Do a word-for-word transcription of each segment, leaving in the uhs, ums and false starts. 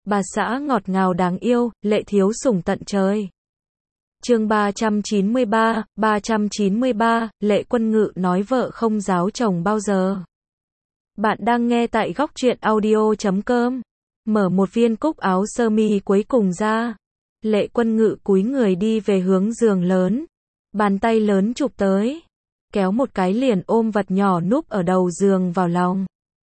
bà xã ngọt ngào đáng yêu, lệ thiếu sủng tận trời. Chương ba trăm chín mươi ba, ba trăm chín mươi ba, Lệ Quân Ngự nói vợ không giáo chồng bao giờ. Bạn đang nghe tại góc truyện audio chấm com. Mở một viên cúc áo sơ mi cuối cùng ra. Lệ Quân Ngự cúi người đi về hướng giường lớn. Bàn tay lớn chụp tới. Kéo một cái liền ôm vật nhỏ núp ở đầu giường vào lòng.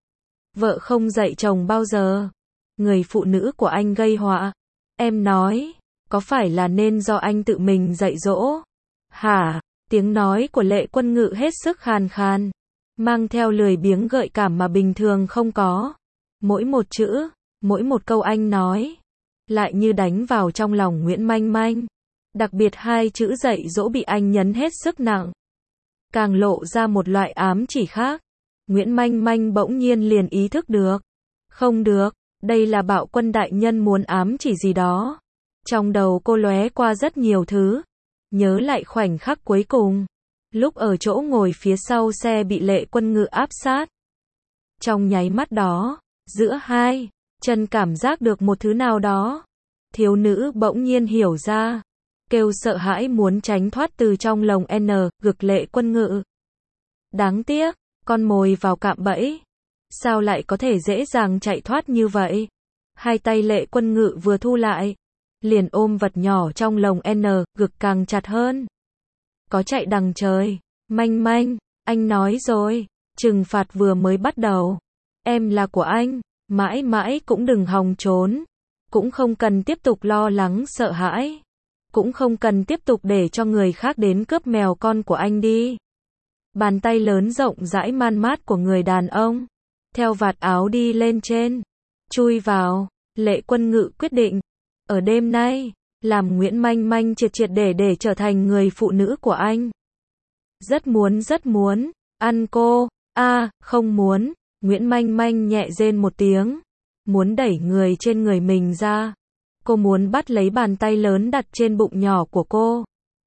Vợ không dạy chồng bao giờ. Người phụ nữ của anh gây họa. Em nói, có phải là nên do anh tự mình dạy dỗ? Hả? Tiếng nói của Lệ Quân Ngự hết sức khàn khàn. Mang theo lười biếng gợi cảm mà bình thường không có. Mỗi một chữ, mỗi một câu anh nói, lại như đánh vào trong lòng Nguyễn Manh Manh. Đặc biệt hai chữ dạy dỗ bị anh nhấn hết sức nặng. Càng lộ ra một loại ám chỉ khác. Nguyễn Manh Manh bỗng nhiên liền ý thức được. Không được, đây là Bạo Quân đại nhân muốn ám chỉ gì đó. Trong đầu cô lóe qua rất nhiều thứ. Nhớ lại khoảnh khắc cuối cùng. Lúc ở chỗ ngồi phía sau xe bị Lệ Quân Ngự áp sát. Trong nháy mắt đó, giữa hai chân cảm giác được một thứ nào đó. Thiếu nữ bỗng nhiên hiểu ra. Kêu sợ hãi muốn tránh thoát từ trong lồng N, gực Lệ Quân Ngự. Đáng tiếc, con mồi vào cạm bẫy. Sao lại có thể dễ dàng chạy thoát như vậy? Hai tay Lệ Quân Ngự vừa thu lại. Liền ôm vật nhỏ trong lồng N, gực càng chặt hơn. Có chạy đằng trời. Manh Manh, anh nói rồi. Trừng phạt vừa mới bắt đầu. Em là của anh. Mãi mãi cũng đừng hòng trốn. Cũng không cần tiếp tục lo lắng sợ hãi. Cũng không cần tiếp tục để cho người khác đến cướp mèo con của anh đi. Bàn tay lớn rộng rãi man mát của người đàn ông. Theo vạt áo đi lên trên. Chui vào. Lệ Quân Ngự quyết định. Ở đêm nay, làm Nguyễn Manh Manh triệt triệt để để trở thành người phụ nữ của anh. Rất muốn rất muốn. Ăn cô. A, à, không muốn. Nguyễn Manh Manh nhẹ rên một tiếng. Muốn đẩy người trên người mình ra. Cô muốn bắt lấy bàn tay lớn đặt trên bụng nhỏ của cô.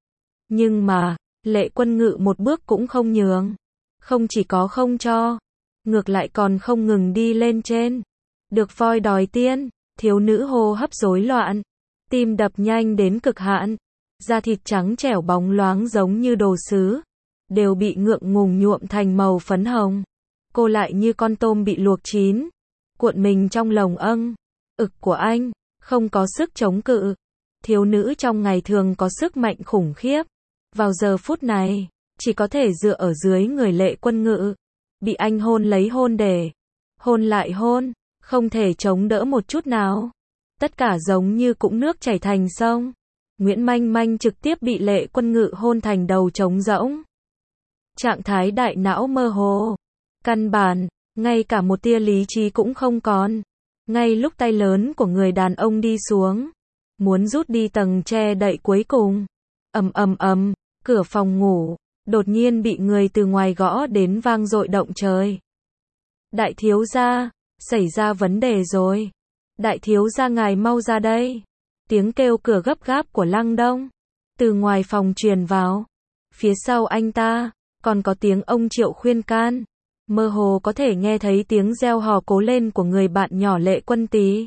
Nhưng mà, Lệ Quân Ngự một bước cũng không nhường. Không chỉ có không cho. Ngược lại còn không ngừng đi lên trên. Được voi đòi tiên. Thiếu nữ hô hấp rối loạn. Tim đập nhanh đến cực hạn. Da thịt trắng trẻo bóng loáng giống như đồ sứ. Đều bị ngượng ngùng nhuộm thành màu phấn hồng. Cô lại như con tôm bị luộc chín. Cuộn mình trong lồng âng. Ực của anh. Không có sức chống cự. Thiếu nữ trong ngày thường có sức mạnh khủng khiếp. Vào giờ phút này, chỉ có thể dựa ở dưới người Lệ Quân Ngự. Bị anh hôn lấy hôn để. Hôn lại hôn. Không thể chống đỡ một chút nào. Tất cả giống như cũng nước chảy thành sông. Nguyễn Manh Manh trực tiếp bị Lệ Quân Ngự hôn thành đầu trống rỗng. Trạng thái đại não mơ hồ. Căn bản, ngay cả một tia lý trí cũng không còn. Ngay lúc tay lớn của người đàn ông đi xuống. Muốn rút đi tầng che đậy cuối cùng. Ầm ầm ầm, cửa phòng ngủ. Đột nhiên bị người từ ngoài gõ đến vang dội động trời. Đại thiếu gia. Xảy ra vấn đề rồi. Đại thiếu gia ngài mau ra đây. Tiếng kêu cửa gấp gáp của Lăng Đông. Từ ngoài phòng truyền vào. Phía sau anh ta, còn có tiếng ông Triệu khuyên can. Mơ hồ có thể nghe thấy tiếng reo hò cố lên của người bạn nhỏ Lệ Quân Tý.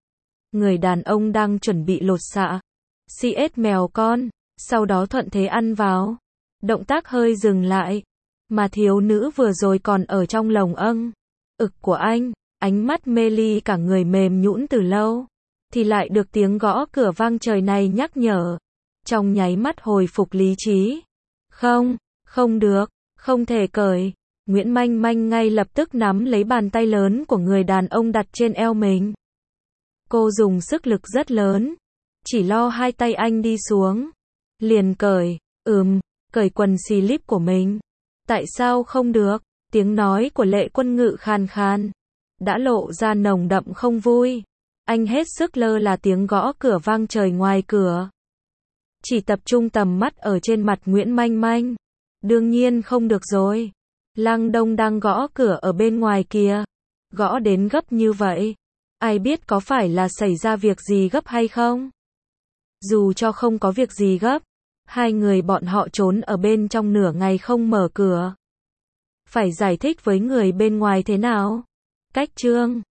Người đàn ông đang chuẩn bị lột xạ. xê ét mèo con. Sau đó thuận thế ăn vào. Động tác hơi dừng lại. Mà thiếu nữ vừa rồi còn ở trong lồng âng. Ực của anh. Ánh mắt mê ly cả người mềm nhũn từ lâu. Thì lại được tiếng gõ cửa vang trời này nhắc nhở. Trong nháy mắt hồi phục lý trí. Không, không được, không thể cởi. Nguyễn Manh Manh ngay lập tức nắm lấy bàn tay lớn của người đàn ông đặt trên eo mình. Cô dùng sức lực rất lớn. Chỉ lo hai tay anh đi xuống. Liền cởi, ừm, cởi quần slip của mình. Tại sao không được? Tiếng nói của Lệ Quân Ngự khàn khàn. Đã lộ ra nồng đậm không vui. Anh hết sức lơ là tiếng gõ cửa vang trời ngoài cửa. Chỉ tập trung tầm mắt ở trên mặt Nguyễn Manh Manh. Đương nhiên không được rồi. Lăng Đông đang gõ cửa ở bên ngoài kia. Gõ đến gấp như vậy. Ai biết có phải là xảy ra việc gì gấp hay không? Dù cho không có việc gì gấp. Hai người bọn họ trốn ở bên trong nửa ngày không mở cửa. Phải giải thích với người bên ngoài thế nào? Cách chương